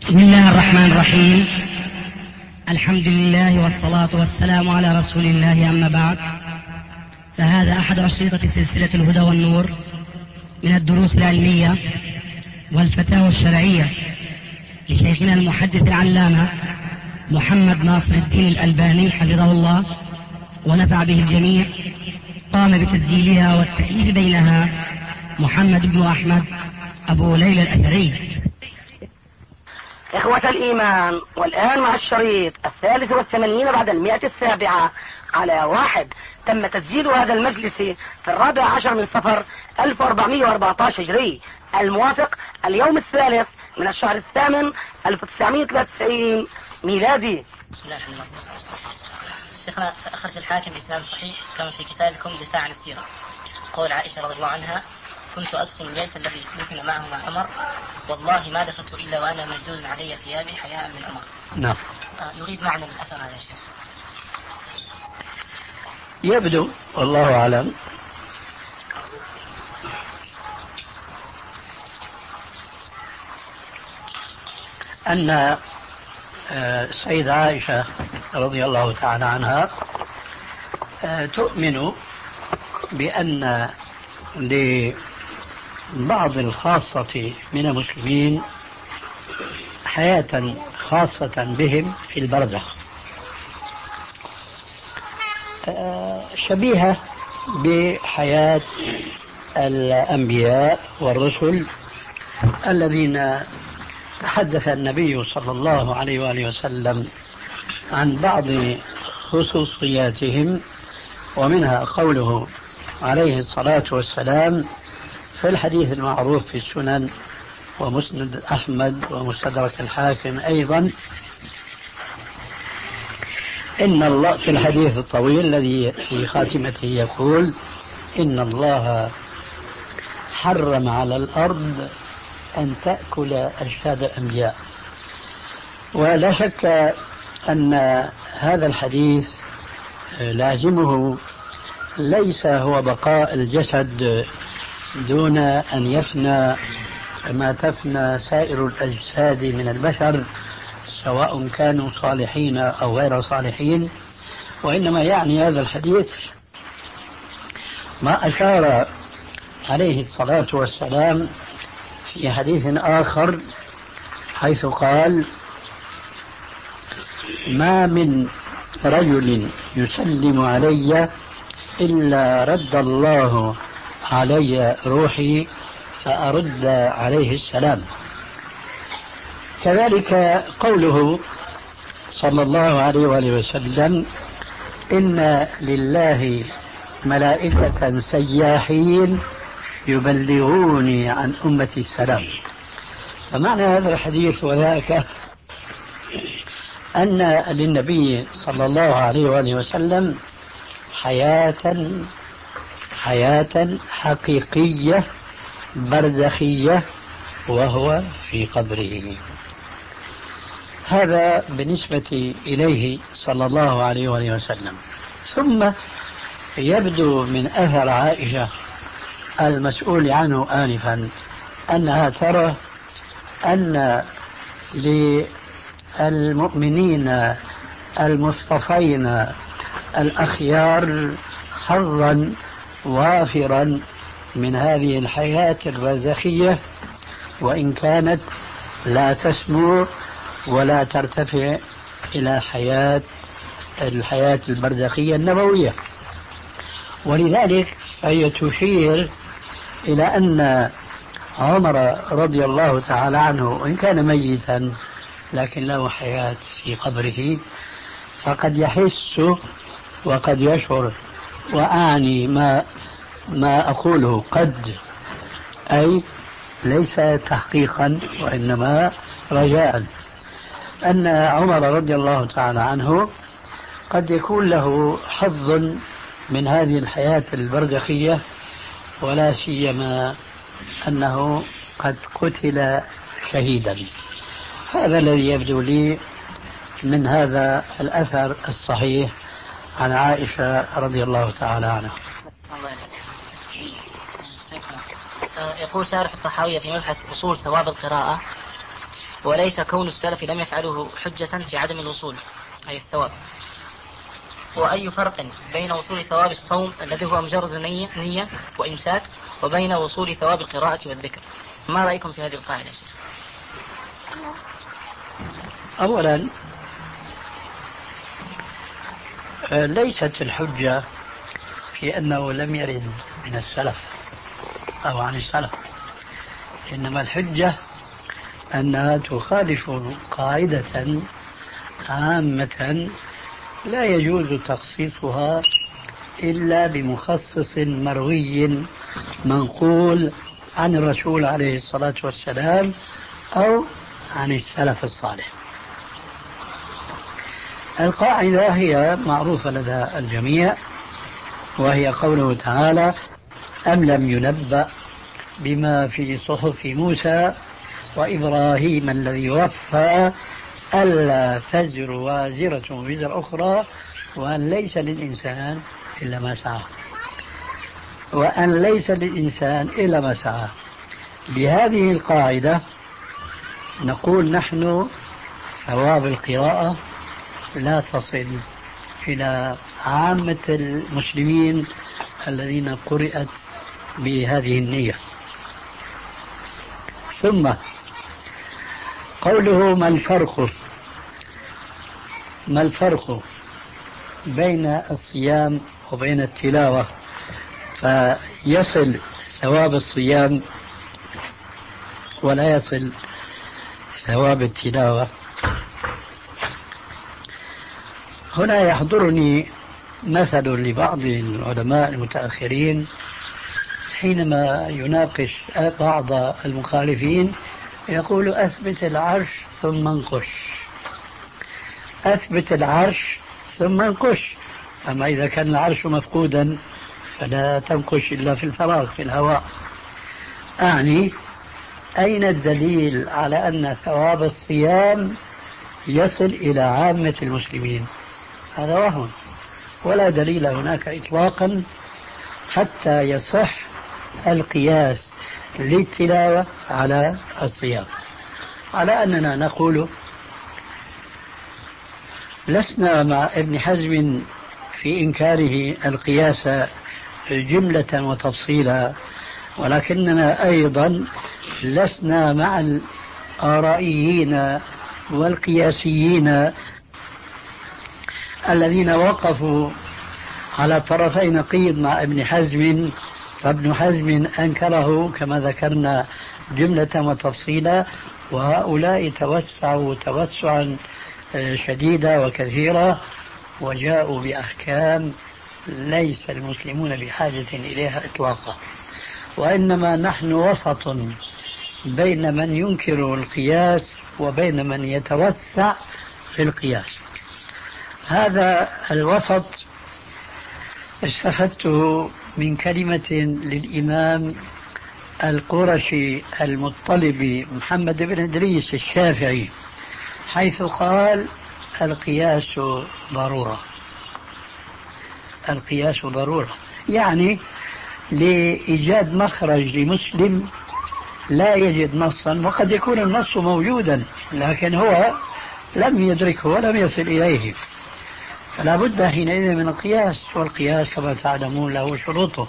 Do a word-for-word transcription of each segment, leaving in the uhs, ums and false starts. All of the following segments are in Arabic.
بسم الله الرحمن الرحيم. الحمد لله والصلاة والسلام على رسول الله، أما بعد، فهذا أحد أشرطة سلسلة الهدى والنور من الدروس العلمية والفتاوى الشرعية لشيخنا المحدث العلامة محمد ناصر الدين الألباني حفظه الله ونفع به الجميع. قام بتسجيلها والتأليف بينها محمد بن أحمد أبو ليلى الأثري. إخوة الإيمان، والآن مع الشريط الثالث والثمانين بعد المئة السابعة على واحد. تم تسجيل هذا المجلس في الرابع عشر من صفر ألف وأربعمائة وأربعة عشر هجري، الموافق اليوم الثالث من الشهر الثامن ألف وتسعمائة وثلاثة وتسعين ميلادي. بسم الله الرحمن الرحيم. شيخنا، أخرج الحاكم بإسناد صحيح كما في كتابكم دفاع عن السيرة قول عائشة رضي الله عنها: كنت أدخل البيت الذي دفن معه مع عمر، والله ما دخلت إلا وأنا مجدود علي ثيابي حياء من عمر. نعم. آه يريد معنى الأثر هذا يا شيخ. يبدو والله أعلم أن السيدة عائشة رضي الله تعالى عنها تؤمن بأن لبعض الخاصة من المسلمين حياة خاصة بهم في البرزخ شبيهة بحياة الأنبياء والرسل الذين تحدث النبي صلى الله عليه وآله وسلم عن بعض خصوصياتهم، ومنها قوله عليه الصلاة والسلام في الحديث المعروف في السنن ومسند أحمد ومستدرك الحاكم أيضا: إن الله، في الحديث الطويل الذي في خاتمته يقول: إن الله حرم على الأرض أن تأكل أجساد الأنبياء. ولا شك أن هذا الحديث لازمه ليس هو بقاء الجسد دون أن يفنى ما تفنى سائر الأجساد من البشر، سواء كانوا صالحين أو غير صالحين، وإنما يعني هذا الحديث ما أشار عليه الصلاة والسلام في حديث آخر حيث قال: ما من رجل يسلم علي إلا رد الله علي روحي فأرد عليه السلام. كذلك قوله صلى الله عليه وآله وسلم: إن لله ملائكة سياحين يبلغوني عن أمتي السلام. فمعنى هذا الحديث وذاك أن للنبي صلى الله عليه وآله وسلم حياة حياة حقيقية برزخية وهو في قبره. هذا بالنسبة إليه صلى الله عليه وآله وسلم. ثم يبدو من أثر عائشة المسؤول عنه آنفا أنها ترى أن للمؤمنين المصطفين الأخيار حظا وافرا من هذه الحياة البرزخية، وإن كانت لا تسمو ولا ترتفع إلى حياة الحياة البرزخية النبوية. ولذلك فهي تشير إلى أن عمر رضي الله تعالى عنه وإن كان ميتا لكن له حياة في قبره، فقد يحس وقد يشعر، وأعني ما ما أقوله قد، أي ليس تحقيقا وإنما رجاء، أن عمر رضي الله تعالى عنه قد يكون له حظ من هذه الحياة البرزخية، ولا سيما أنه قد قتل شهيدا. هذا الذي يبدو لي من هذا الأثر الصحيح عن عائشة رضي الله تعالى عنها. يقول شارح الطحاوية في مبحث أصول ثواب القراءة: وليس كون السلف لم يفعله حجة في عدم الوصول أي الثواب. وأي فرق بين وصول ثواب الصوم الذي هو مجرد نية, نية وإمساك وبين وصول ثواب القراءة والذكر؟ ما رأيكم في هذه القاعدة؟ أولا ليست الحجة في أنه لم يرد من السلف أو عن السلف، إنما الحجة أنها تخالف قاعدة عامة لا يجوز تخصيصها إلا بمخصص مروي منقول عن الرسول عليه الصلاة والسلام أو عن السلف الصالح. القاعدة هي معروفة لدى الجميع، وهي قوله تعالى: أم لم ينبأ بما في صحف موسى وإبراهيم الذي وفى ألا تزر وازرة وزر أخرى وأن ليس للإنسان إلا ما سعى وأن ليس للإنسان إلا ما سعى. بهذه القاعدة نقول نحن ثواب القراءة لا تصل إلى عامة المسلمين الذين قرأت بهذه النية. ثم قوله ما الفرق ما الفرق بين الصيام وبين التلاوة فيصل ثواب الصيام ولا يصل ثواب التلاوة؟ هنا يحضرني مثل لبعض العلماء المتأخرين حينما يناقش بعض المخالفين يقول: أثبت العرش ثم انقش، أثبت العرش ثم انقش. أما إذا كان العرش مفقودا فلا تنقش إلا في الفراغ في الهواء. أعني أين الدليل على أن ثواب الصيام يصل إلى عامة المسلمين؟ هذا وهم، ولا دليل هناك إطلاقا حتى يصح القياس للتلاوة على الصيام. على أننا نقول لسنا مع ابن حزم في إنكاره القياس جملة وتفصيلا، ولكننا أيضا لسنا مع الآرائيين والقياسيين الذين وقفوا على طرفي نقيض مع ابن حزم، فابن حزم أنكره كما ذكرنا جملة وتفصيلا، وهؤلاء توسعوا توسعا شديدا وكثيرا وجاءوا بأحكام ليس المسلمون بحاجة إليها إطلاقا، وإنما نحن وسط بين من ينكر القياس وبين من يتوسع في القياس. هذا الوسط استفدته من كلمة للإمام القرشي المطلبي محمد بن إدريس الشافعي، حيث قال: القياس ضرورة. القياس ضرورة يعني لإيجاد مخرج لمسلم لا يجد نصا، وقد يكون النص موجودا لكن هو لم يدركه ولم يصل إليه، فلا بد حينئذ من القياس، والقياس كما تعلمون له شروطه.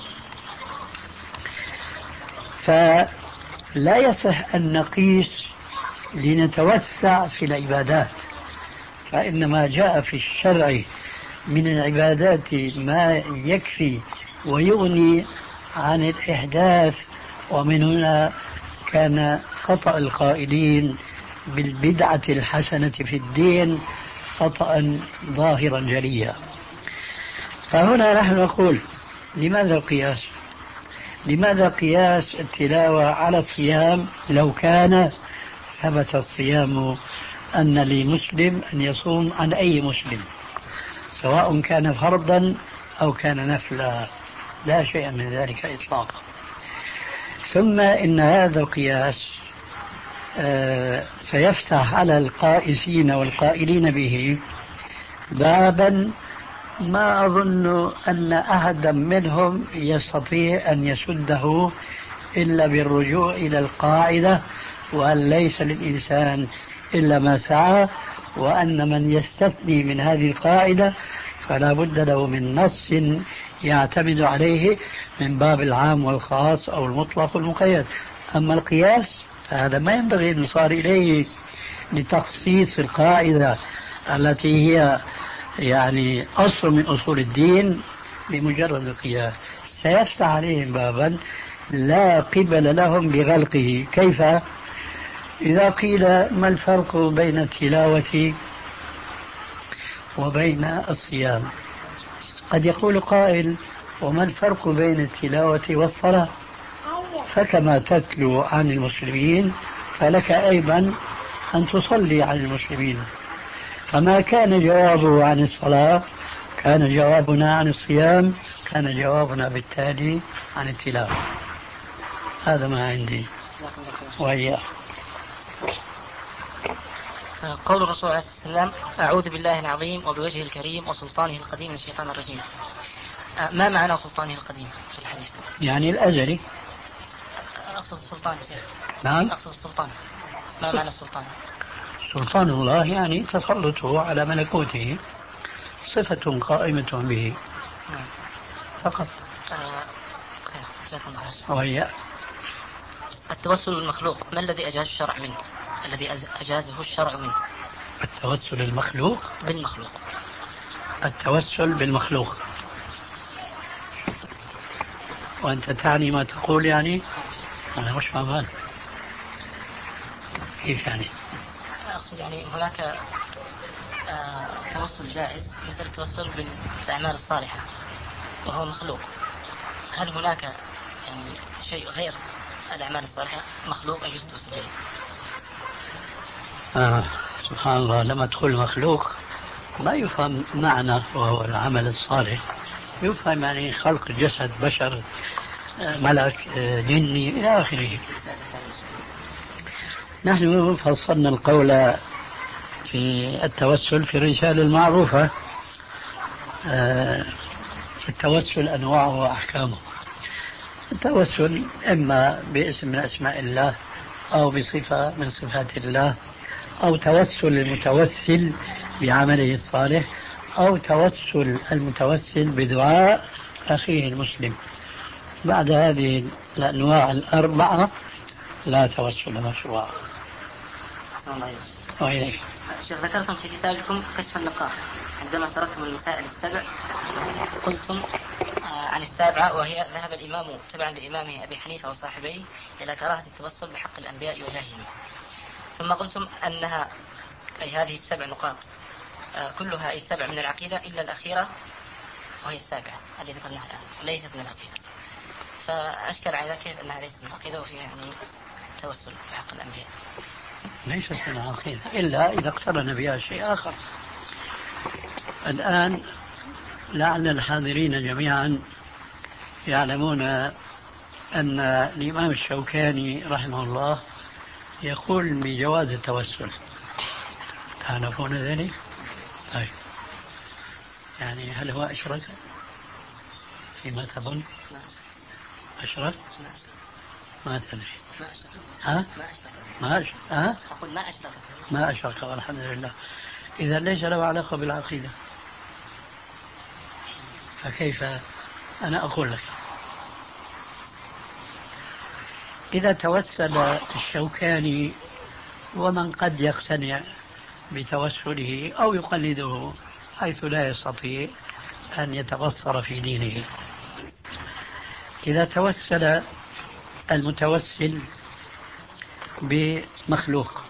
فلا يصح أن نقيس لنتوسع في العبادات، فإنما جاء في الشرع من العبادات ما يكفي ويغني عن الإحداث. ومن هنا كان خطأ القائلين بالبدعة الحسنة في الدين خطأ ظاهرا جليا. فهنا نحن نقول: لماذا القياس؟ لماذا قياس التلاوة على الصيام لو كان ثبت الصيام أن لمسلم أن يصوم عن أي مسلم سواء كان فرضا أو كان نفلا؟ لا شيء من ذلك إطلاقا. ثم إن هذا القياس آه سيفتح على القائسين والقائلين به بابا ما أظن أن أحدا منهم يستطيع أن يسده إلا بالرجوع إلى القاعدة وأن ليس للإنسان إلا ما سعى، وأن من يستثني من هذه القاعدة فلا بد له من نص يعتمد عليه من باب العام والخاص أو المطلق والمقيد. أما القياس فهذا ما ينبغي أن يصار إليه لتخصيص القاعدة التي هي يعني أصل من أصول الدين بمجرد القياس، سيفتح عليهم بابا لا قبل لهم بغلقه. كيف؟ إذا قيل ما الفرق بين التلاوة وبين الصيام، قد يقول قائل وما الفرق بين التلاوة والصلاة؟ فكما تتلو عن المسلمين فلك أيضا أن تصلي عن المسلمين، فما كان جوابه عن الصلاة كان جوابنا عن الصيام، كان جوابنا بالتالي عن التلاوة. هذا ما عندي وإياه. قول الرسول عليه الصلاة والسلام أعوذ بالله العظيم وبوجهه الكريم وسلطانه القديم من الشيطان الرجيم، ما معنى سلطانه القديم في الحديث؟ يعني الأزلي. أقصد السلطان يا شيخ. نعم أقصد السلطان، ما معنى السلطان؟ سلطان الله يعني تسلطه على ملكوته، صفة قائمة به فقط. وهي التوسل المخلوق ما الذي أجاز الشرع منه؟ الذي أجازه الشرع منه. التوسل المخلوق بالمخلوق. التوسل بالمخلوق، وأنت تعني ما تقول يعني؟ أنا مش فاهم كيف يعني؟ أقصد يعني هناك آه توسل جائز مثل التوسل بالأعمال الصالحة وهو مخلوق، هل هناك يعني شيء غير الأعمال الصالحة مخلوق يجوز التوسل به؟ آه سبحان الله، لما تقول مخلوق ما يفهم معنى وهو العمل الصالح، يفهم يعني خلق جسد بشر، ملك، جني إلى آخره. نحن فصلنا القول في التوسل في الرسالة المعروفة. التوسل أنواعه وأحكامه. التوسل إما باسم من أسماء الله أو بصفة من صفات الله، أو توسل المتوسل بعمله الصالح، أو توسل المتوسل بدعاء أخيه المسلم. بعد هذه الأنواع الأربعة لا توسل مشروع. وإليك. شيخ ذكرتم في كتابكم كشف النقاش عندما تركتم المسائل السبع قلتم عن السابعة وهي ذهب الإمام تبعا لإمامه أبي حنيفة وصاحبيه إلى كراهة التوسل بحق الأنبياء وجاههم، ثم قلتم أنها أي هذه السبع نقاط كلها أي سبع من العقيدة إلا الأخيرة وهي السابعة التي ذكرناها الآن ليست من العقيدة، فأشكل على كيف أنها ليست من العقيدة وفيها يعني توسل بحق الأنبياء؟ ليست من العقيدة إلا إذا اقترن بها شيء آخر. الآن لعل الحاضرين جميعا يعلمون أن الإمام الشوكاني رحمه الله يقول بجواز التوسل. تعرفون ذلك؟ طيب يعني هل هو أشرك فيما تظن؟ أشرك؟ ما تدري. ها؟ ما أشرك. ها؟ أقول ما أشرك. ما أشرك والحمد لله. إذا ليس له علاقة بالعقيدة، فكيف؟ أنا أقول لك إذا توسل الشوكاني ومن قد يقتنع بتوسله أو يقلده حيث لا يستطيع أن يتبصر في دينه، إذا توسل المتوسل بمخلوق،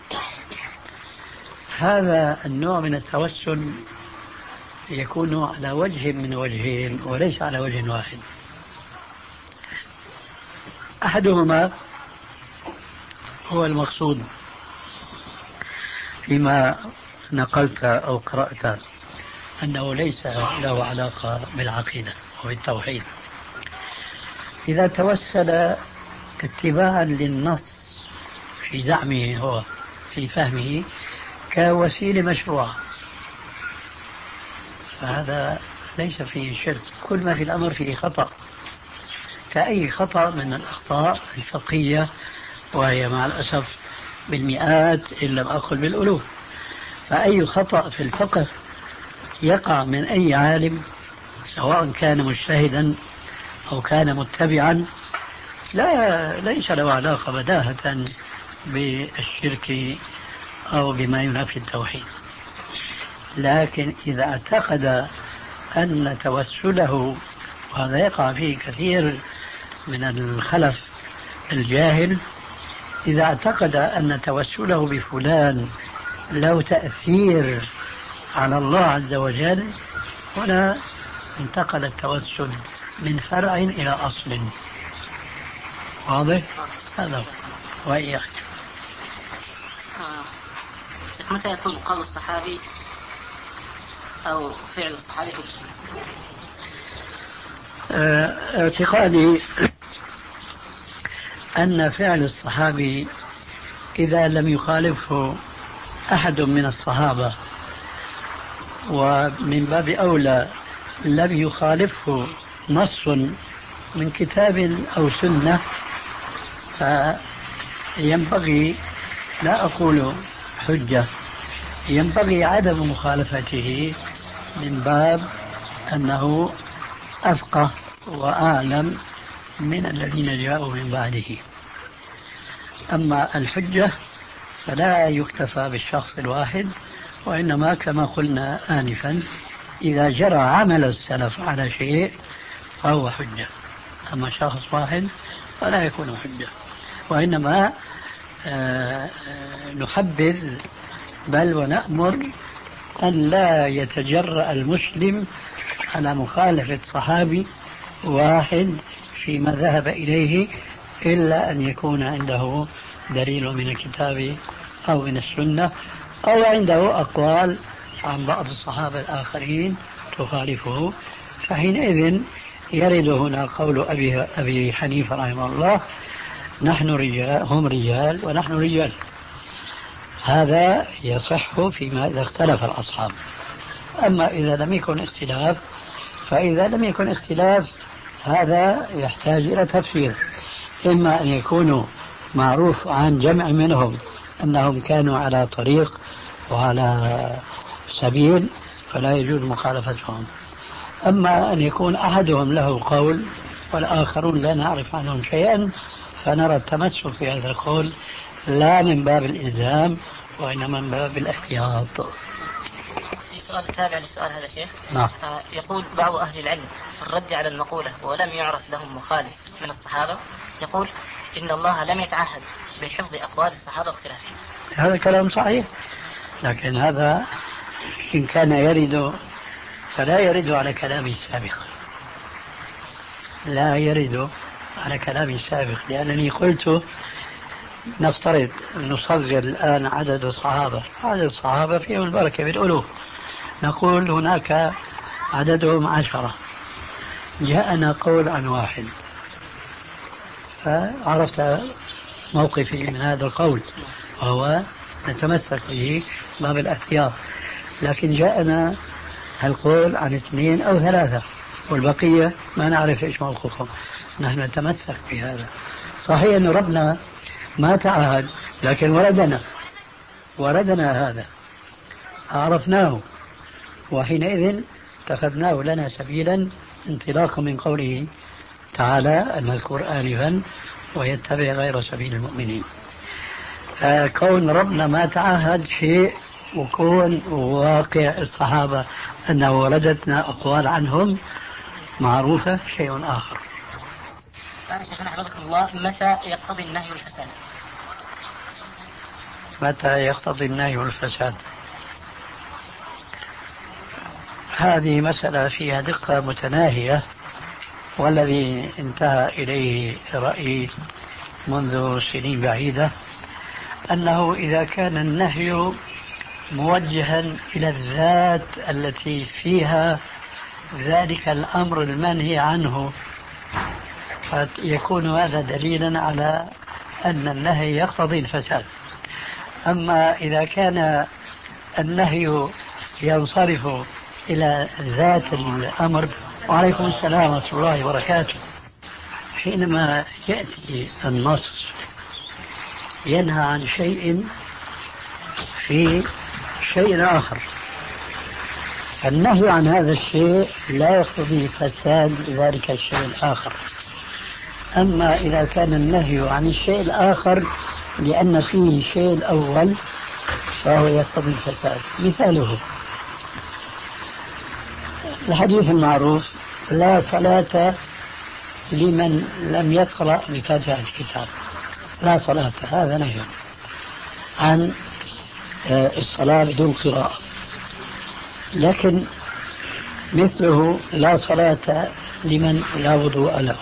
هذا النوع من التوسل يكون على وجه من وجهين وليس على وجه واحد. أحدهما هو المقصود فيما نقلت أو قرأت أنه ليس له علاقة بالعقيدة وبالتوحيد. إذا توسل اتباعا للنص في زعمه هو في فهمه كوسيلة مشروعة، فهذا ليس فيه شرك، كل ما في الأمر فيه خطأ كأي خطأ من الأخطاء الفقهية، وهي مع الأسف بالمئات إن لم أقل بالألوف. فأي خطأ في الفقه يقع من أي عالم سواء كان مجتهدا أو كان متبعا لا ليس له علاقة بداهة بالشرك أو بما ينافي التوحيد. لكن إذا اعتقد أن توسله، وهذا يقع فيه كثير من الخلف الجاهل، إذا اعتقد أن توسله بفلان له تأثير على الله عز وجل، هنا انتقل التوسل من فرع إلى أصل. واضح؟ هذا هو. وإياك. آه. متى يكون قول الصحابي أو فعل الصحابي حجة؟ آه، اعتقادي أن فعل الصحابي إذا لم يخالفه أحد من الصحابة، ومن باب أولى لم يخالفه نص من كتاب أو سنة، فينبغي، لا أقول حجة، ينبغي عدم مخالفته من باب أنه أفقه وأعلم من الذين جاءوا من بعده. أما الحجة فلا يكتفى بالشخص الواحد، وإنما كما قلنا آنفا إذا جرى عمل السلف على شيء فهو حجة. أما شخص واحد فلا يكون حجة، وإنما آه نحبذ بل ونأمر أن لا يتجرأ المسلم على مخالفة صحابي واحد فيما ذهب إليه إلا أن يكون عنده دليل من الكتاب أو من السنة، أو عنده أقوال عن بعض الصحابة الآخرين تخالفه، فحينئذ يرد هنا قول أبي, أبي حنيفة رحمه الله: نحن رجال، هم رجال ونحن رجال. هذا يصح فيما إذا اختلف الأصحاب. أما إذا لم يكن اختلاف، فإذا لم يكن اختلاف هذا يحتاج إلى تفسير، إما أن يكونوا معروف عن جمع منهم أنهم كانوا على طريق وعلى سبيل فلا يجوز مخالفتهم، أما أن يكون أحدهم له قول والآخرون لا نعرف عنهم شيئا، فنرى التمسك في هذا القول لا من باب الإلزام وإنما من باب الاحتياط. في سؤال تابع للسؤال هذا شيخ. نعم. آه يقول بعض أهل العلم في الرد على المقولة ولم يعرف لهم مخالف من الصحابة، يقول إن الله لم يتعهد بحفظ أقوال الصحابة واختلافهم. هذا كلام صحيح، لكن هذا إن كان يرد فلا يرد على كلام السابق، لا يرد على كلام السابق، لأنني قلت نفترض نصغر الآن عدد الصحابة، عدد الصحابة فيهم البركة بالألوف، نقول هناك عددهم عشرة، جاءنا قول عن واحد فعرفت موقفي من هذا القول وهو نتمسك به باب الاحتياط. لكن جاءنا القول عن اثنين أو ثلاثة والبقية ما نعرف إيش موقفهم، نحن نتمسك بهذا. صحيح أن ربنا ما تعهد، لكن وردنا وردنا هذا عرفناه، وحينئذ اتخذناه لنا سبيلا انطلاقا من قوله تعالى أن نذكر آنفا ويتبع غير سبيل المؤمنين. كون ربنا ما تعهد شيء وكون واقع الصحابة أنه وردتنا أقوال عنهم معروفة شيء آخر. قال شيخنا حفظكم الله: متى يقتضي النهي والفساد؟ متى يقتضي النهي والفساد؟ هذه مسألة فيها دقة متناهية، والذي انتهى إليه رأيي منذ سنين بعيدة أنه إذا كان النهي موجها إلى الذات التي فيها ذلك الأمر المنهي عنه، فيكون هذا دليلا على أن النهي يقتضي الفساد. أما إذا كان النهي ينصرف إلى ذات الأمر، وعليكم السلام ورحمة الله وبركاته، حينما يأتي النص ينهى عن شيء في شيء آخر، النهي عن هذا الشيء لا يقتضي فساد ذلك الشيء الآخر. أما إذا كان النهي عن الشيء الآخر لأن فيه الشيء الأول فهو يقتضي الفساد. مثاله الحديث المعروف: لا صلاة لمن لم يقرأ بفاتحة الكتاب. لا صلاة، هذا نهي عن الصلاة بدون قراءة. لكن مثله لا صلاة لمن لا وضوء له.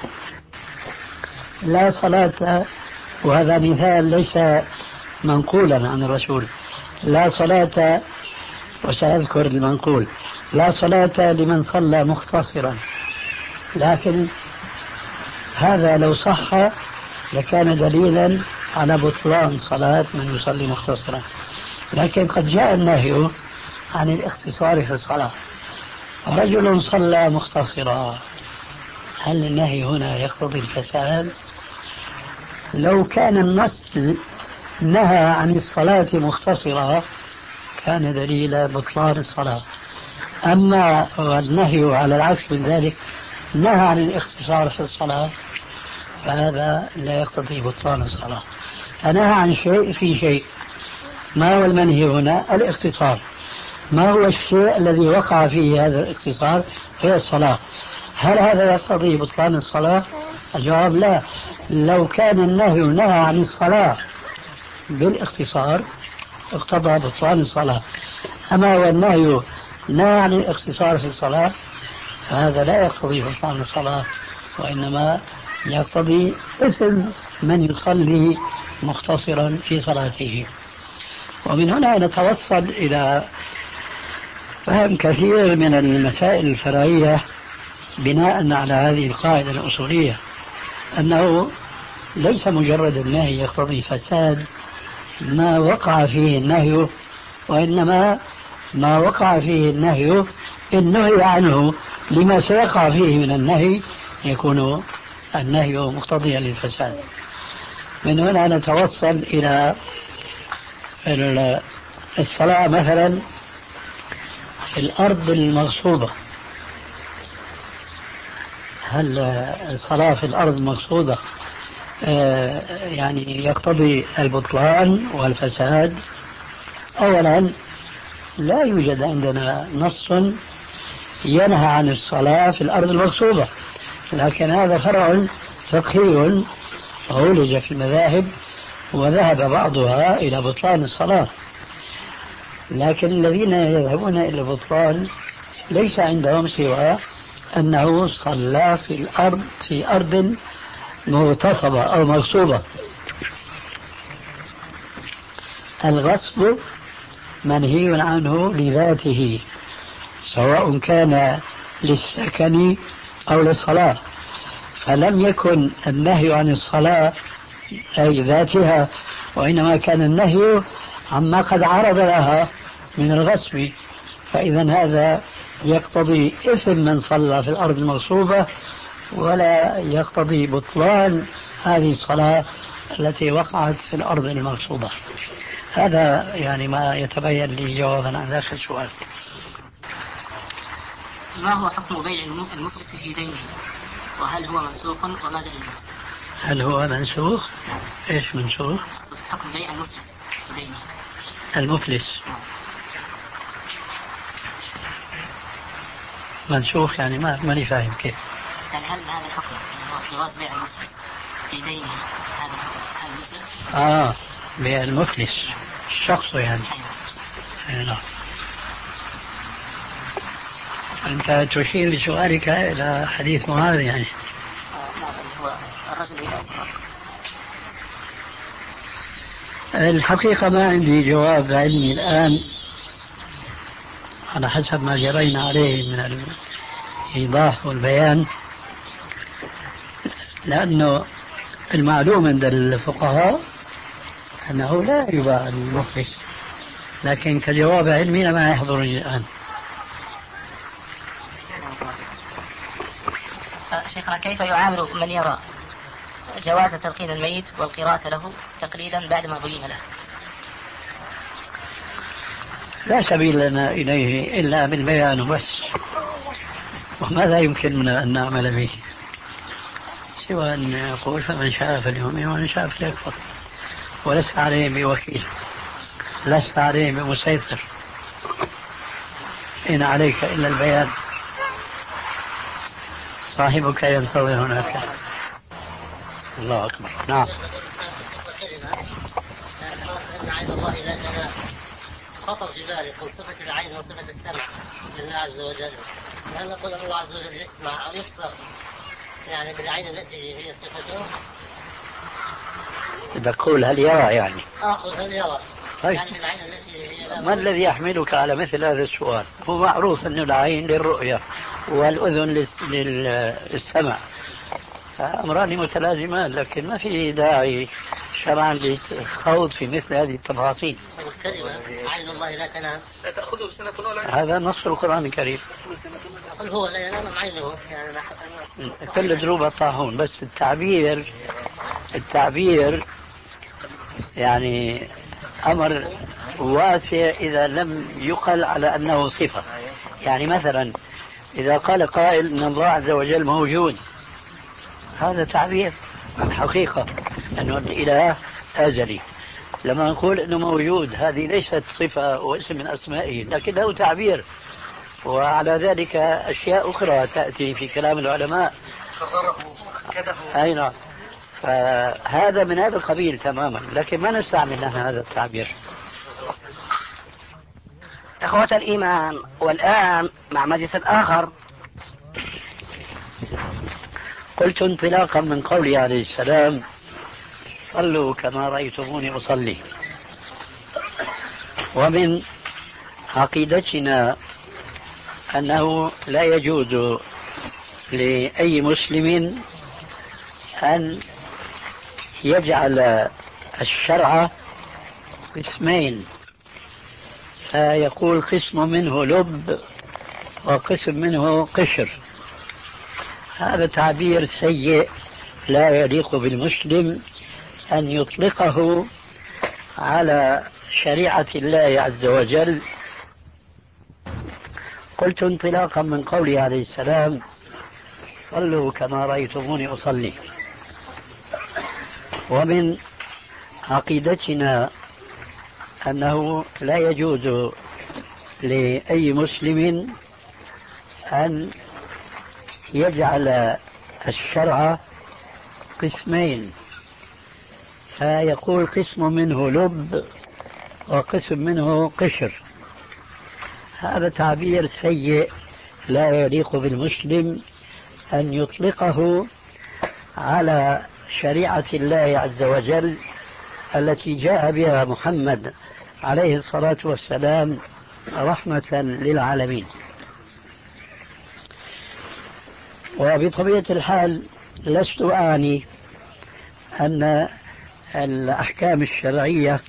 لا صلاة، وهذا مثال ليس منقولا عن الرسول. لا صلاة، وسأذكر المنقول: لا صلاة لمن صلى مختصرا. لكن هذا لو صح لكان دليلا على بطلان صلاة من يصلي مختصرا. لكن قد جاء النهي عن الاختصار في الصلاة. رجل صلى مختصرا، هل النهي هنا يقتضي الفساد؟ لو كان النص نهى عن الصلاة مختصرة كان دليل بطلان الصلاة. أما النهي على العكس من ذلك، نهى عن الاختصار في الصلاة، فهذا لا يقتضي بطلان الصلاة. فنهى عن شيء في شيء. ما هو المنهي هنا؟ الاختصار. ما هو الشيء الذي وقع فيه هذا الاختصار؟ هي الصلاة. هل هذا يقتضي بطلان الصلاة؟ الجواب لا. لو كان النهي نهى عن الصلاة بالاختصار اقتضى بطلان الصلاة. أما والنهي نهى عن الاختصار في الصلاة فهذا لا يقتضي بطلان الصلاة، وإنما يقتضي إثم من يصلي مختصرا في صلاته. ومن هنا نتوصل إلى فهم كثير من المسائل الفرعية بناء على هذه القاعدة الأصولية، أنه ليس مجرد النهي يقتضي فساد ما وقع فيه النهي، وإنما ما وقع فيه النهي إن نهي عنه لما سيقع فيه من النهي يكون النهي مقتضيا للفساد. من هنا نتوصل إلى الصلاة مثلا في الأرض المغصوبة. هل الصلاة في الأرض المغصوبة يعني يقتضي البطلان والفساد؟ أولا لا يوجد عندنا نص ينهى عن الصلاة في الأرض المغصوبة، لكن هذا فرع فقهي عولج في المذاهب وذهب بعضها إلى بطلان الصلاة. لكن الذين يذهبون إلى البطلان ليس عندهم سوى أنه صلى في الأرض في أرض مغتصبة أو مغصوبة. الغصب منهي عنه لذاته سواء كان للسكن أو للصلاة، فلم يكن النهي عن الصلاة أي ذاتها، وإنما كان النهي عما قد عرض لها من الغصب. فإذا هذا يقتضي إثم من صلى في الأرض المغصوبة ولا يقتضي بطلان هذه الصلاة التي وقعت في الأرض المغصوبة. هذا يعني ما يتبين لي جوابا عن ذاك السؤال. ما هو حكم بيع المفلس في دينه، وهل هو منسوخ وما دليل؟ هل هو منسوخ؟ ايش منسوخ؟ حكم بيع المفلس في دينه. المفلس منسوخ يعني ما ماني فاهم كيف. يعني هل هذا الحكم هو جواز بيع المفلس في دينه هذا هل المفلس؟ اه بيع المفلس الشخص يعني. أيوة. نعم. أنت تشير بسؤالك إلى حديث معاذ يعني. هو الرجل إذا الحقيقة ما عندي جواب علمي الآن على حسب ما جرينا عليه من الإيضاح والبيان، لأنه المعلوم عند الفقهاء أنه لا يباع المفلس، لكن كجواب علمي ما يحضرني الآن. شيخنا كيف يعامل من يرى جواز تلقين الميت والقراءة له تقليدا بعدما بين له. لا سبيل لنا إليه إلا بالبيان بس، وماذا يمكننا أن نعمل به سوى أن يقول فمن شاء فليؤمن ومن شاء فليكفر، ولست عليه بوكيل، لست عليه بمسيطر، إن عليك إلا البيان. صاحبك ينتظر هناك. الله أكبر. نعم. خطر في بالي قل صفة العين وصفة السمع لله عز وجل، هل نقول الله عز وجل يسمع أو يبصر يعني بالعين التي هي صفته؟ تقول هل يرى يعني؟ أقول هل يرى طيب. يعني بالعين التي هي. ما الذي يحملك على مثل هذا السؤال؟ هو معروف أن العين للرؤية والأذن للسمع، أمران متلازمان، لكن ما في داعي شرعا للخوض في مثل هذه التفاصيل. الكلمة عين الله لا تنام لا تأخذه سنة ولا هذا نص القرآن الكريم. قل هو لا ينام عينه يعني كل دروب الطاحون، بس التعبير التعبير يعني أمر واسع إذا لم يقل على أنه صفة. يعني مثلا إذا قال قائل أن الله عز وجل موجود، هذا تعبير عن حقيقة أنه الإله أزلي. لما نقول أنه موجود هذه ليست صفة واسم من أسمائه، لكنه تعبير، وعلى ذلك أشياء أخرى تأتي في كلام العلماء. أي نعم. فهذا من هذا القبيل تماما، لكن ما نستعمل هذا التعبير. إخوة الإيمان، والآن مع مجلس آخر. قلت انطلاقا من قوله عليه السلام صلوا كما رأيتموني أصلي، ومن عقيدتنا أنه لا يجوز لأي مسلم أن يجعل الشرع قسمين، فيقول قسم منه لب وقسم منه قشر. هذا تعبير سيء لا يليق بالمسلم أن يطلقه على شريعة الله عز وجل. قلت انطلاقا من قوله عليه السلام صلوا كما رأيتموني أصلي، ومن عقيدتنا أنه لا يجوز لأي مسلم أن يجعل الشرع قسمين، فيقول قسم منه لب وقسم منه قشر. هذا تعبير سيء لا يليق بالمسلم أن يطلقه على شريعة الله عز وجل التي جاء بها محمد عليه الصلاة والسلام رحمة للعالمين. وبطبيعة الحال لست أعني أن الأحكام الشرعية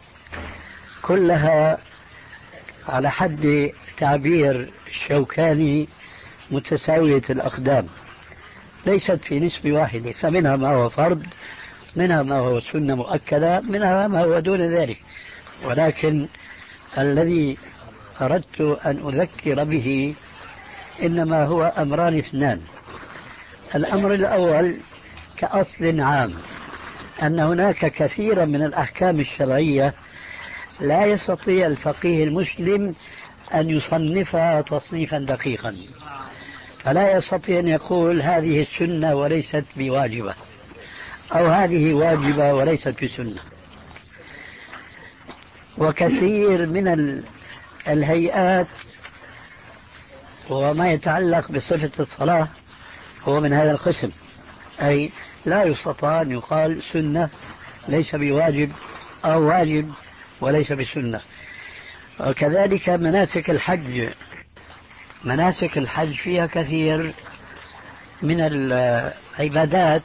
كلها على حد تعبير الشوكاني متساوية الأقدام، ليست في نسبة واحدة، فمنها ما هو فرض، منها ما هو سنة مؤكدة، منها ما هو دون ذلك. ولكن الذي أردت أن أذكر به إنما هو أمران اثنان. الأمر الأول كأصل عام أن هناك كثيرا من الأحكام الشرعية لا يستطيع الفقيه المسلم أن يصنفها تصنيفا دقيقا، فلا يستطيع أن يقول هذه السنة وليست بواجبة، أو هذه واجبة وليست بسنة. وكثير من الهيئات وما يتعلق بصفة الصلاة هو من هذا القسم، أي لا يستطيع أن يقال سنة ليس بواجب، أو واجب وليس بسنة. وكذلك مناسك الحج، مناسك الحج فيها كثير من العبادات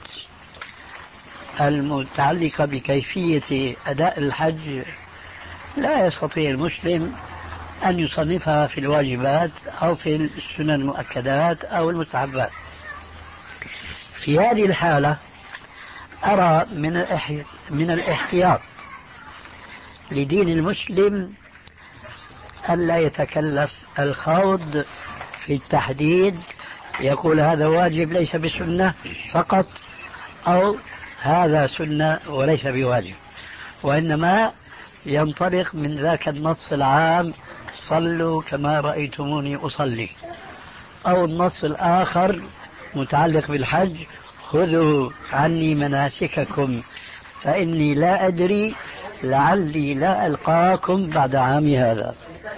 المتعلقة بكيفية أداء الحج لا يستطيع المسلم أن يصنفها في الواجبات أو في السنن المؤكدات أو المستحبات. في هذه الحالة أرى من من الاحتياط لدين المسلم ألا يتكلف الخوض في التحديد، يقول هذا واجب ليس بسنة فقط، أو هذا سنة وليس بواجب، وإنما ينطلق من ذاك النص العام صلوا كما رأيتموني أصلي، أو النص الآخر متعلق بالحج خذوا عني مناسككم فإني لا أدري لعلي لا ألقاكم بعد عامي هذا.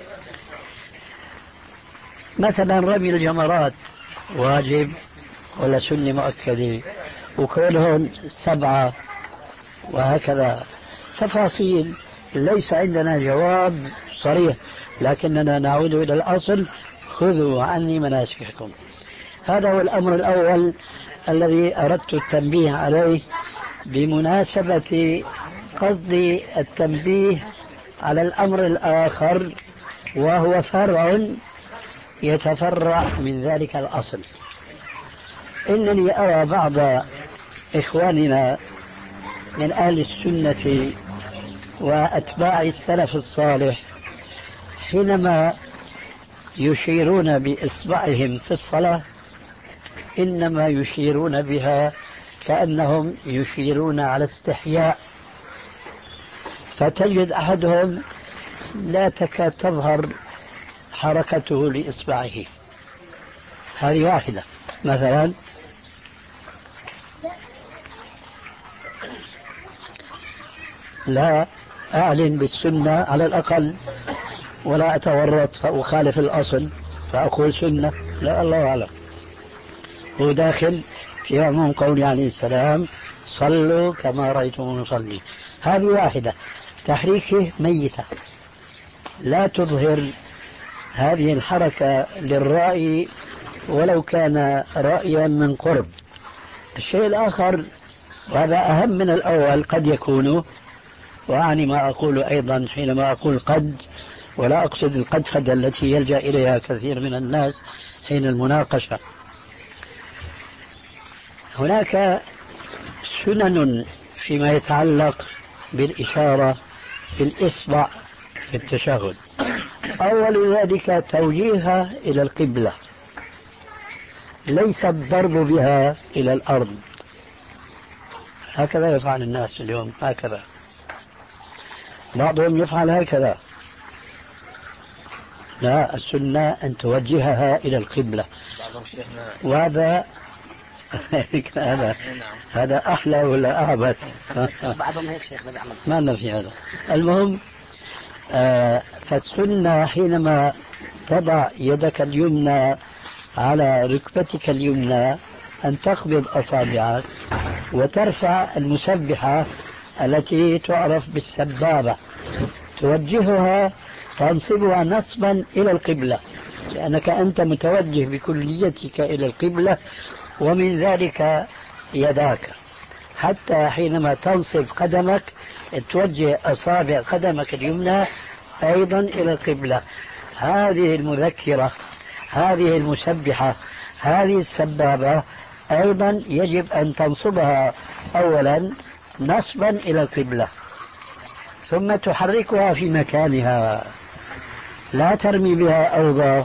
مثلا رمي الجمرات واجب ولا سنة مؤكدة، وكلهم سبعة وهكذا تفاصيل ليس عندنا جواب صريح، لكننا نعود إلى الأصل خذوا عني مناسككم. هذا هو الأمر الأول الذي أردت التنبيه عليه بمناسبة قصد التنبيه على الأمر الآخر، وهو فرع يتفرع من ذلك الأصل. إنني أرى بعض إخواننا من أهل السنة وأتباع السلف الصالح حينما يشيرون بإصبعهم في الصلاة إنما يشيرون بها كأنهم يشيرون على استحياء، فتجد أحدهم لا تكاد تظهر حركته لإصبعه. هذه واحدة. مثلا لا أعلن بالسنة على الأقل ولا أتورط فأخالف الأصل فأقول سنة، لا الله أعلم. هو داخل في عموم قول عليه السلام صلوا كما رأيتم نصلي. هذه واحدة. تحريكه ميتة لا تظهر هذه الحركة للرأي ولو كان رأيا من قرب. الشيء الآخر وهذا أهم من الأول قد يكون، وأعني ما أقول أيضا حينما أقول قد، ولا أقصد القدخة التي يلجأ إليها كثير من الناس حين المناقشة. هناك سنن فيما يتعلق بالإشارة بالإصبع في التشهد. أول ذلك توجيهها إلى القبلة، ليس الضرب بها إلى الأرض. هكذا يفعل الناس اليوم، هكذا بعضهم يفعل هكذا. لا، السنة أن توجهها إلى القبلة، وهذا هذا هذا أحلى ولا أعبث؟ بعضهم هيك شيخ بيعمل ما لنا في هذا. المهم آه فالسنة حينما تضع يدك اليمنى على ركبتك اليمنى أن تقبض أصابعك وترفع المسبحة التي تعرف بالسبابة، توجهها تنصبها نصبا إلى القبلة، لأنك أنت متوجه بكليتك إلى القبلة، ومن ذلك يداك، حتى حينما تنصب قدمك توجه أصابع قدمك اليمنى أيضا إلى القبلة. هذه المذكرة، هذه المسبحة، هذه السبابة أيضا يجب أن تنصبها أولا نصبا إلى القبلة، ثم تحركها في مكانها، لا ترمي بها أوضى،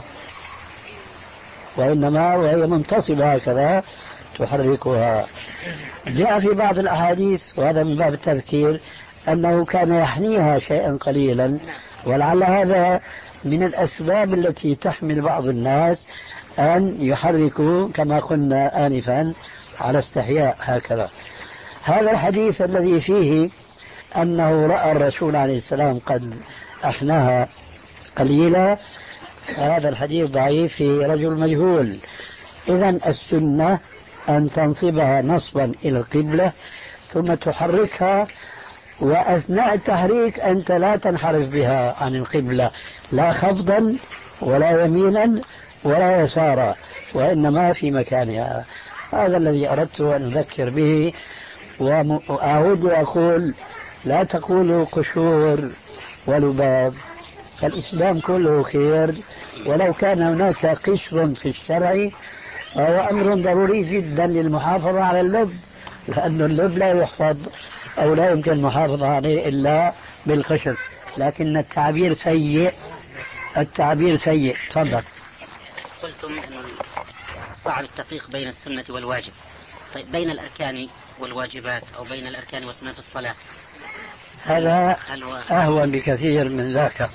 وإنما وهي منتصبة هكذا تحركها. جاء في بعض الأحاديث، وهذا من باب التذكير، أنه كان يحنيها شيئا قليلا، ولعل هذا من الأسباب التي تحمل بعض الناس أن يحركوا كما قلنا آنفا على استحياء هكذا. هذا الحديث الذي فيه أنه رأى الرسول عليه السلام قد أحناها قليلا، هذا الحديث ضعيف في رجل مجهول. إذن السنة أن تنصبها نصبا إلى القبلة ثم تحركها، وأثناء التحريك أنت لا تنحرف بها عن القبلة، لا خفضا ولا يمينا ولا يسارا، وإنما في مكانها. هذا الذي أردت أن أذكر به، وأعود وأقول لا تقولوا قشور ولباب، فالإسلام كله خير، ولو كان هناك قشر في الشرع فهو أمر ضروري جدا للمحافظة على اللب لأن اللب لا يحفظ أو لا يمكن المحافظة عليه إلا بالخشب، لكن التعبير سيء، التعبير سيء. تفضل. قلتم أنه صعب التفريق بين السنة والواجب، طيب بين الأركان والواجبات أو بين الأركان والسنة في الصلاة هذا أهون بكثير من ذاك،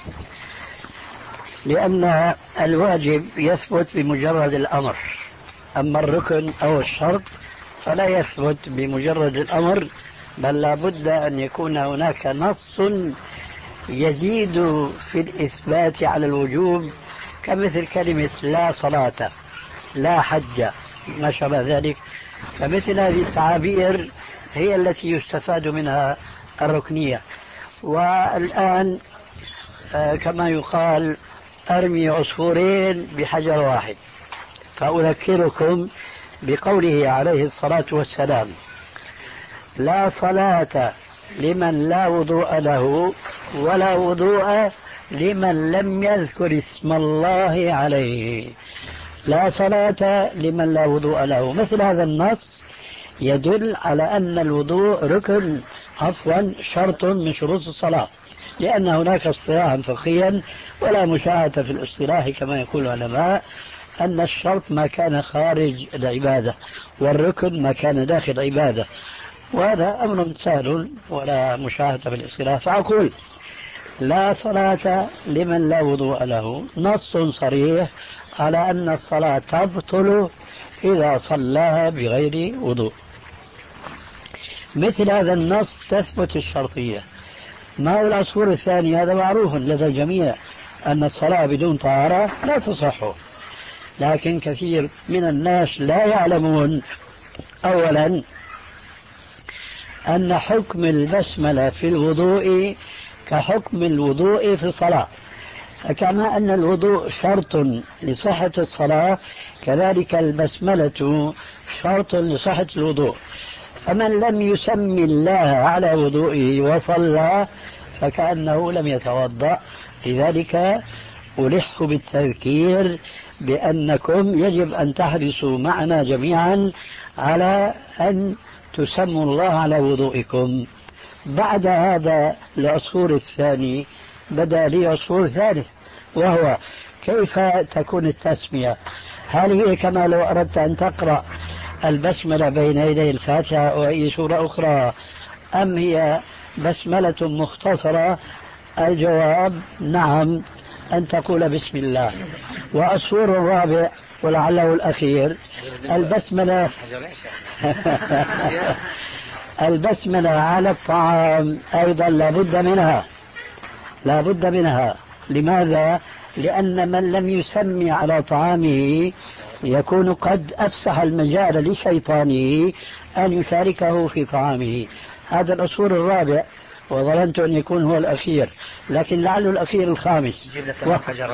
لأن الواجب يثبت بمجرد الأمر، أما الركن أو الشرط فلا يثبت بمجرد الأمر، بل لا بد أن يكون هناك نص يزيد في الإثبات على الوجوب، كمثل كلمة لا صلاة، لا حج، ما شابه ذلك. فمثل هذه التعابير هي التي يستفاد منها الركنية. والآن آه كما يقال أرمي عصفورين بحجر واحد، فأذكركم بقوله عليه الصلاة والسلام: لا صلاة لمن لا وضوء له ولا وضوء لمن لم يذكر اسم الله عليه. لا صلاة لمن لا وضوء له، مثل هذا النص يدل على أن الوضوء ركن، عفوا شرط من شروط الصلاة، لأن هناك اصطلاحا فقهيا ولا مشاهدة في الاصطلاح كما يقول العلماء أن الشرط ما كان خارج العبادة والركن ما كان داخل العبادة، وهذا أمر سهل ولا مشاهدة في الاصطلاح. فأقول لا صلاة لمن لا وضوء له، نص صريح على أن الصلاة تبطل إذا صلى بغير وضوء. مثل هذا النص تثبت الشرطية. ما هو العصفور الثاني؟ هذا معروف لدى الجميع أن الصلاة بدون طهارة لا تصح، لكن كثير من الناس لا يعلمون أولا أن حكم البسملة في الوضوء كحكم الوضوء في الصلاة، فكما أن الوضوء شرط لصحة الصلاة كذلك البسملة شرط لصحة الوضوء. فمن لم يسمي الله على وضوئه وصلى فكأنه لم يتوضأ. لذلك ألح بالتذكير بأنكم يجب أن تحرصوا معنا جميعا على أن تسموا الله على وضوئكم. بعد هذا العصفور الثاني بدأ لي عصفور ثالث، وهو كيف تكون التسمية؟ هل هي كما لو أردت أن تقرأ البسملة بين يدي الفاتحة أو أي سورة أخرى، أم هي بسملة مختصرة؟ الجواب نعم، أن تقول بسم الله. والسور الرابع ولعله الأخير البسملة البسملة على الطعام أيضا لا بد منها، لا بد منها. لماذا؟ لأن من لم يسمي على طعامه يكون قد أفسح المجال لشيطانه أن يشاركه في طعامه. هذا الأصول الرابع، وظننت أن يكون هو الأخير، لكن لعله الأخير الخامس و...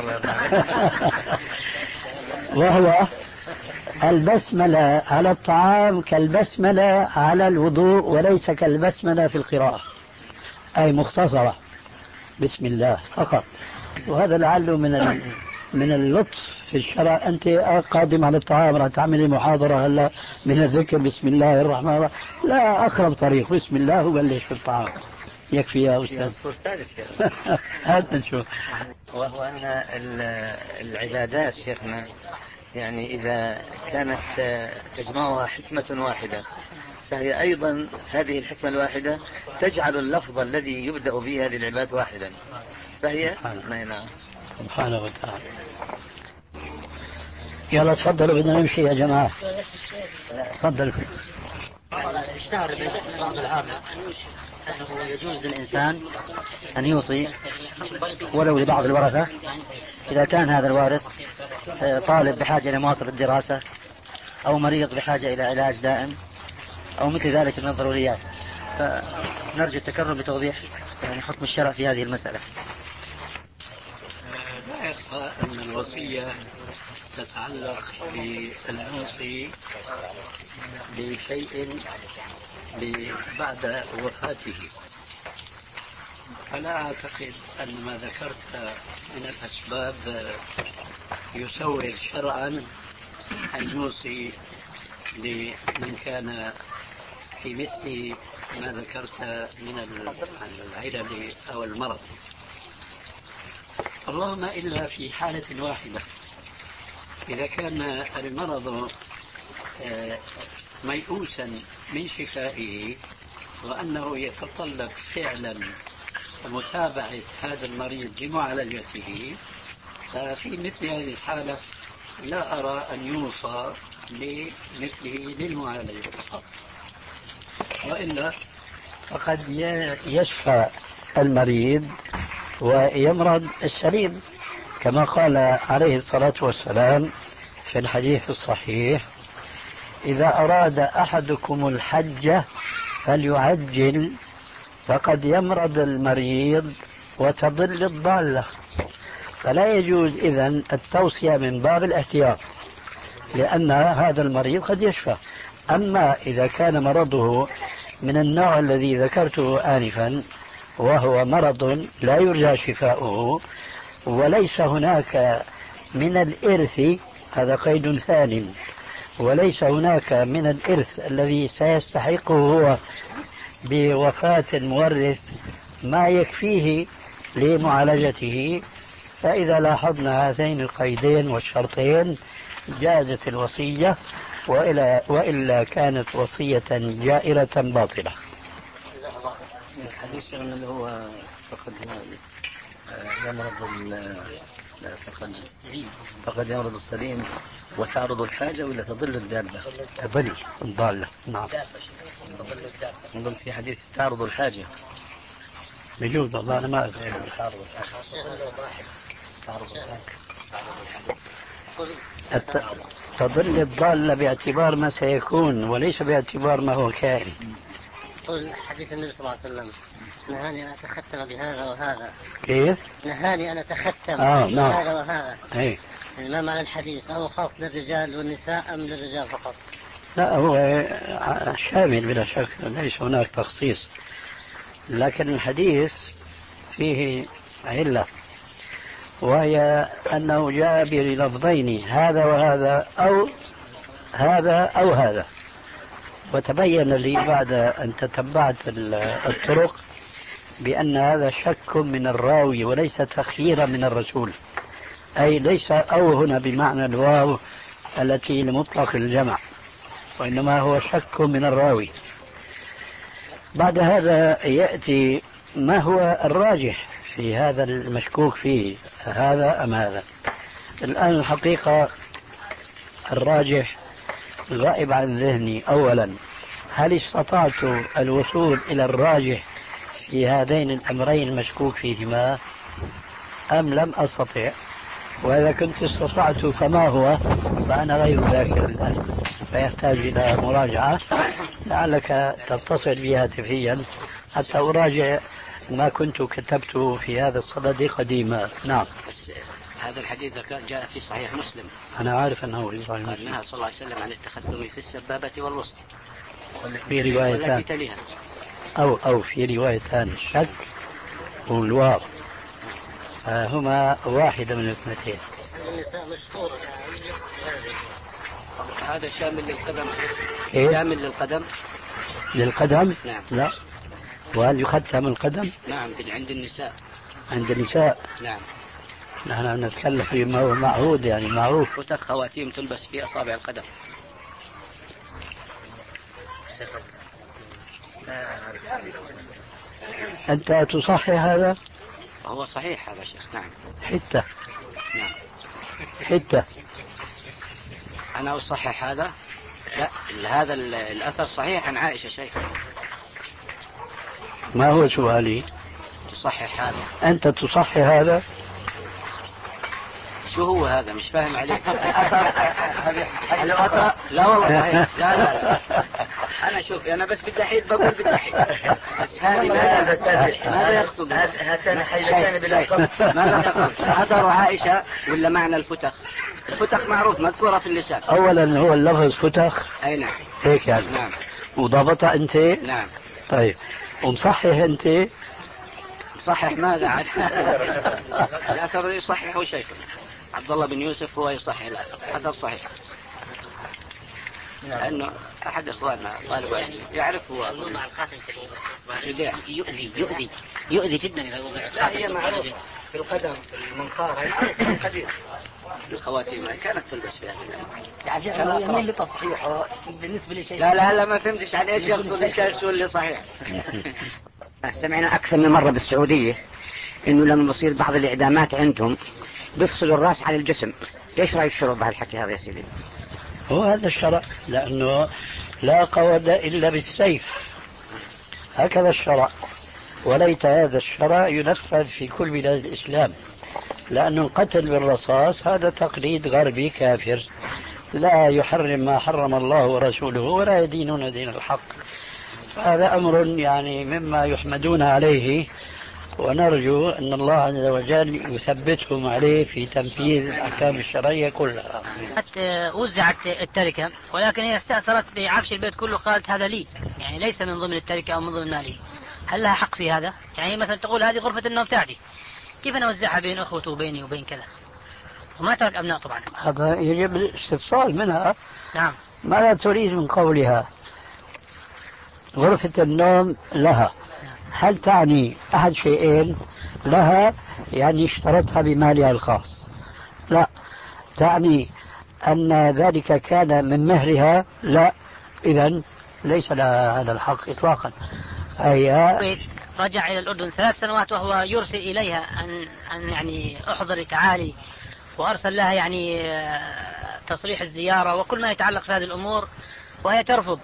وهو البسملة على الطعام كالبسملة على الوضوء، وليس كالبسملة في القراءة، أي مختصرة بسم الله فقط. وهذا لعله من من اللطف في الشرع. أنت قادم على الطعام راح تعملي محاضرة هلا من الذكر بسم الله الرحمن الرحيم، لا، أقرب طريق بسم الله وبلش في الطعام، يكفي يا أستاذ. هات نشوف. وهو أن العبادات شيخنا يعني إذا كانت تجمعها حكمة واحدة فهي أيضا هذه الحكمة الواحدة تجعل اللفظ الذي يبدأ به هذه العبادات واحدا، فهي نعم. سبحانه وتعالى. يلا تفضلوا، بدنا نمشي يا جماعة. تفضل. اشتهر بين بعض العامة أنه يجوز للإنسان أن يوصي ولو لبعض الورثة إذا كان هذا الوارث طالب بحاجة لمواصلة الدراسة أو مريض بحاجة إلى علاج دائم أو مثل ذلك من الضروريات. فنرجو التكرم بتوضيح يعني حكم الشرع في هذه المسألة. لا يخفى أن الوصية تتعلق بالموصي بشيء بعد وفاته، فلا أعتقد أن ما ذكرت من الأسباب يسوغ شرعا أن يوصي لمن كان في مثل ما ذكرت من العلل أو المرض، اللهم إلا في حالة واحدة، إذا كان المرض ميؤوسا من شفائه وأنه يتطلب فعلا متابعة هذا المريض لمعالجته، ففي مثل هذه الحالة لا أرى أن يوصى لمثله للمعالجة فقط، وإلا فقد يشفى المريض ويمرض السليم، كما قال عليه الصلاة والسلام في الحديث الصحيح: إذا أراد أحدكم الحج فليعجل فقد يمرض المريض وتضل الضالة. فلا يجوز إذن التوصية من باب الاحتياط، لأن هذا المريض قد يشفى. أما إذا كان مرضه من النوع الذي ذكرته آنفا، وهو مرض لا يرجى شفاؤه وليس هناك من الإرث، هذا قيد ثانٍ، وليس هناك من الإرث الذي سيستحقه هو بوفاة المورث ما يكفيه لمعالجته، فإذا لاحظنا هذين القيدين والشرطين جازت الوصية، وإلا, وإلا كانت وصية جائرة باطلة. الحديث اللي هو فقد يمرض فقد فقد يمرض السليم وتعرض الحاجة ولا تضل الدابة؟ تضل الضالة. نعم. نظن في حديث تعرض الحاجة. بجوز والله أنا ما أعرف. تعرض الحاجة. تضل الضالة باعتبار ما سيكون وليس باعتبار ما هو كائن. قل حديث النبي صلى الله عليه وسلم: نهاني أن أتختم بهذا وهذا. كيف؟ نهاني أن أتختم آه بهذا نعم. وهذا. ايه. ما معنى الحديث؟ أو خاص للرجال والنساء أم للرجال فقط؟ لا، هو شامل بلا شك، ليس هناك تخصيص، لكن الحديث فيه علة، وهي أنه جاء بلفظين: هذا وهذا، أو هذا أو هذا. وتبين لي بعد أن تتبعت الطرق بأن هذا شك من الراوي وليس تخييرا من الرسول، أي ليس أو هنا بمعنى الواو التي لمطلق الجمع، وإنما هو شك من الراوي. بعد هذا يأتي ما هو الراجح في هذا المشكوك فيه، هذا أم هذا. الآن الحقيقة الراجح غائب عن ذهني. أولا، هل استطعت الوصول إلى الراجح في هذين الأمرين المشكوك فيهما أم لم أستطع؟ وإذا كنت استطعت فما هو؟ فأنا غير ذاكر الآن، فيحتاج إلى مراجعة، لعلك تتصل بي هاتفيا حتى أراجع ما كنت كتبته في هذا الصدد قديما. نعم. هذا الحديث جاء في صحيح مسلم. أنا عارف أنه في صحيح مسلم. نهى صلى الله عليه وسلم عن التختم في السبابة والوسط. في روايتان أو أو في روايتان الشك والواو، هما واحدة من الاثنتين. النساء مشهور هذا شامل للقدم. إيه؟ شامل للقدم. للقدم؟ نعم. لا. وهل يختم القدم؟ نعم، عند النساء. عند النساء. نعم. نحن نتكلم فيما هو معهود، يعني معروف. فتك خواتيم تلبس في أصابع القدم. أنت تصحح هذا؟ هو صحيح هذا شيخ. نعم. حتة. نعم. حتة. أنا أصحح هذا؟ لا، هذا الأثر صحيح عن عائشة شيخ. ما هو سؤالي؟ تصحح هذا؟ أنت تصحح هذا؟ شو هو هذا؟ مش فاهم عليك. الأثر لا والله صحيح. لا لا لا. أنا شوف، أنا بس بدي أحيد بقول بدي أحيد. بس هذه ماذا ماذا يقصد؟ هاتان حيلتان بلا قصد. ماذا يقصد؟ أثر عائشة ولا معنى الفتخ؟ الفتخ معروف مذكورة في اللسان. أولا هو اللفظ فتخ. أي نعم. هيك يعني. نعم. وضابطها أنت؟ نعم. طيب، ومصحح أنت؟ صحح ماذا عاد؟ الأثر يصححه شيخ عبد الله بن يوسف، هو يصحح الأثر. أثر صحيح. لأنه أحد إخواننا طالب علم يعرف هو الوضع الخاتم في الإصبع يؤذي يؤذي يؤذي جدا إذا وضع لا هي معروفة في القدم في المنخار قديم الخواتيم كانت تلبس فيها يا شيخ هو يميل لتصحيحه بالنسبة لشيء. لا لا لا ما فهمتش عن ايش يقصد الشيخ شو اللي صحيح. سمعنا أكثر من مرة بالسعودية إنه لما بصير بعض الإعدامات عندهم بيفصلوا الرأس عن الجسم. إيش رأي الشرع بهالحكي هذا يا سيدي؟ هو هذا الشرع، لأنه لا قود إلا بالسيف، هكذا الشرع. وليت هذا الشرع ينفذ في كل بلاد الإسلام، لأنه القتل بالرصاص هذا تقليد غربي كافر لا يحرم ما حرم الله ورسوله ولا يدينون دين الحق. هذا أمر يعني مما يحمدون عليه، ونرجو أن الله عز وجل يثبتهم عليه في تنفيذ الأحكام الشرعية كلها. وزعت التركة ولكن هي استأثرت بعفش البيت كله، قالت هذا لي، يعني ليس من ضمن التركة أو من ضمن مالي. هل لها حق في هذا؟ يعني مثلا تقول هذه غرفة النوم بتاعتي، كيف أنا أوزعها بين أخوته وبيني وبين كذا؟ وما ترك أبناء طبعا. هذا يجب الاستفصال منها. نعم. ماذا تريد من قولها غرفة النوم لها؟ هل تعني أحد شيئين؟ لها يعني اشترتها بمالها الخاص، لا تعني أن ذلك كان من مهرها، لا، إذن ليس لها هذا الحق إطلاقا. هي رجع إلى الأردن ثلاث سنوات وهو يرسل إليها أن, أن يعني أحضر تعالي، وأرسل لها يعني تصريح الزيارة وكل ما يتعلق في هذه الأمور، وهي ترفض.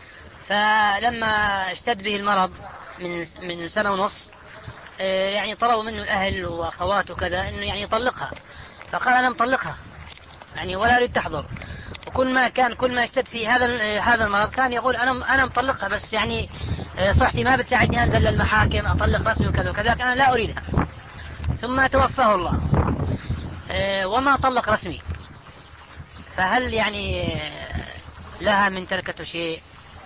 فلما اشتد به المرض من من سنة ونص يعني طلبوا منه الأهل وأخواته كذا إنه يعني يطلقها، فقال أنا مطلقها يعني ولا أريد تحضر. وكل ما كان كل ما اشتد في هذا هذا المرض كان يقول أنا أنا مطلقها، بس يعني صحتي ما بتساعدني أنزل للمحاكم أطلق رسمي وكذا وكذا، أنا لا أريدها. ثم توفاه الله وما طلق رسمي، فهل يعني لها من تركة شيء؟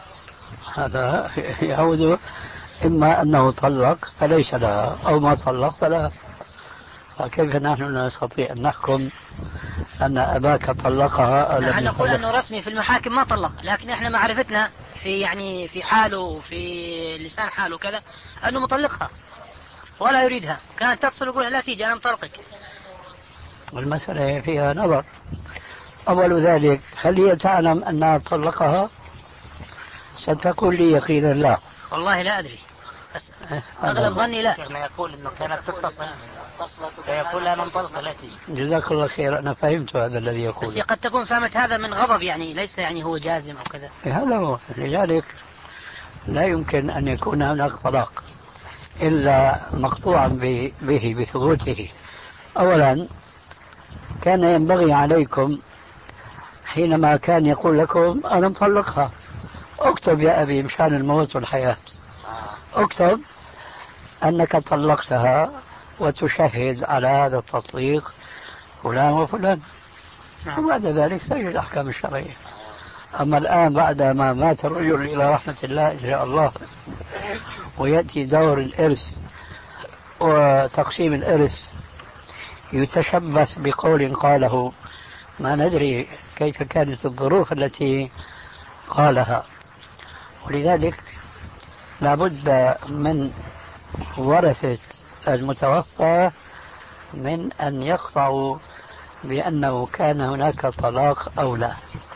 هذا يعود إما أنه طلق فليس لها، أو ما طلق فلا. فكيف نحن نستطيع أن نحكم أن أباك طلقها أو لم نحن نقول يطلقها؟ أنه رسمي في المحاكم ما طلق، لكن إحنا معرفتنا في يعني في حاله وفي لسان حاله كذا أنه مطلقها ولا يريدها. كانت تتصل ويقول لا تيجي أنا مطلقك. والمسألة فيها نظر. أول ذلك هل هي تعلم أنها طلقها؟ ستقول لي يقينا لا. والله لا أدري، بس أغلب ظني لا. ما يقول إنه كانت تتصل فيقول أنا مطلقة لا تيجي. جزاك الله خير، أنا فهمت هذا الذي يقول. بس قد تكون فهمت هذا من غضب، يعني ليس يعني هو جازم أو كذا. هذا هو. لذلك لا يمكن أن يكون هناك طلاق إلا مقطوعا به بثبوته. أولا كان ينبغي عليكم حينما كان يقول لكم أنا مطلقها اكتب يا أبي مشان الموت والحياة، اكتب أنك طلقتها وتشهد على هذا التطليق فلان وفلان، وبعد ذلك سجل الأحكام الشرعية. أما الآن بعد ما مات الرجل إلى رحمة الله إن شاء الله ويأتي دور الإرث وتقسيم الإرث يتشبث بقول قاله ما ندري كيف كانت الظروف التي قالها. ولذلك لابد من ورثة المتوفى من أن يقطعوا بأنه كان هناك طلاق أو لا.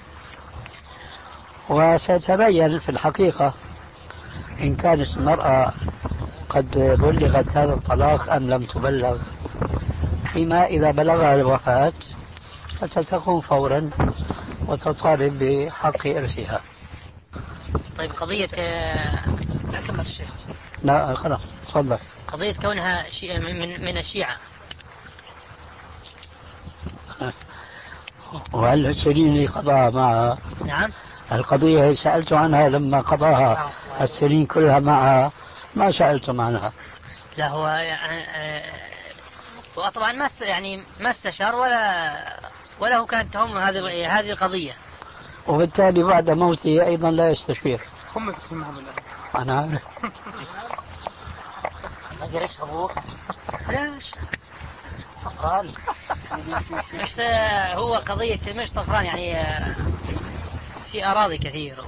وستبين في الحقيقة إن كانت المرأة قد بلغت هذا الطلاق أم لم تبلغ. فيما إذا بلغها الوفاة فتتقوم فورا وتطالب بحق إرثها. طيب قضية أكمل الشيخ. لا خلاص تفضل. قضية كونها شيء من من الشيعة. وهل السنين اللي قضاها معها؟ نعم. القضية سألت عنها لما قضاها السنين كلها معها، ما سألتم عنها. لا هو يعني هو طبعا ما يعني ما استشار ولا ولا هو كانت تهم هذه هذه القضية، وبالتالي بعد موته أيضا لا يستشير. هم تفهمهم الله. أنا عارف. ما جريش أبوه. ليش؟ طفران. مش هو قضية مش طفران يعني في أراضي كثيرة.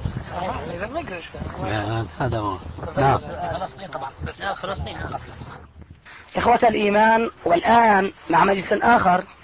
هذا هو. نعم. فلسطين طبعا. لا فلسطين. إخوة الإيمان، والآن مع مجلس آخر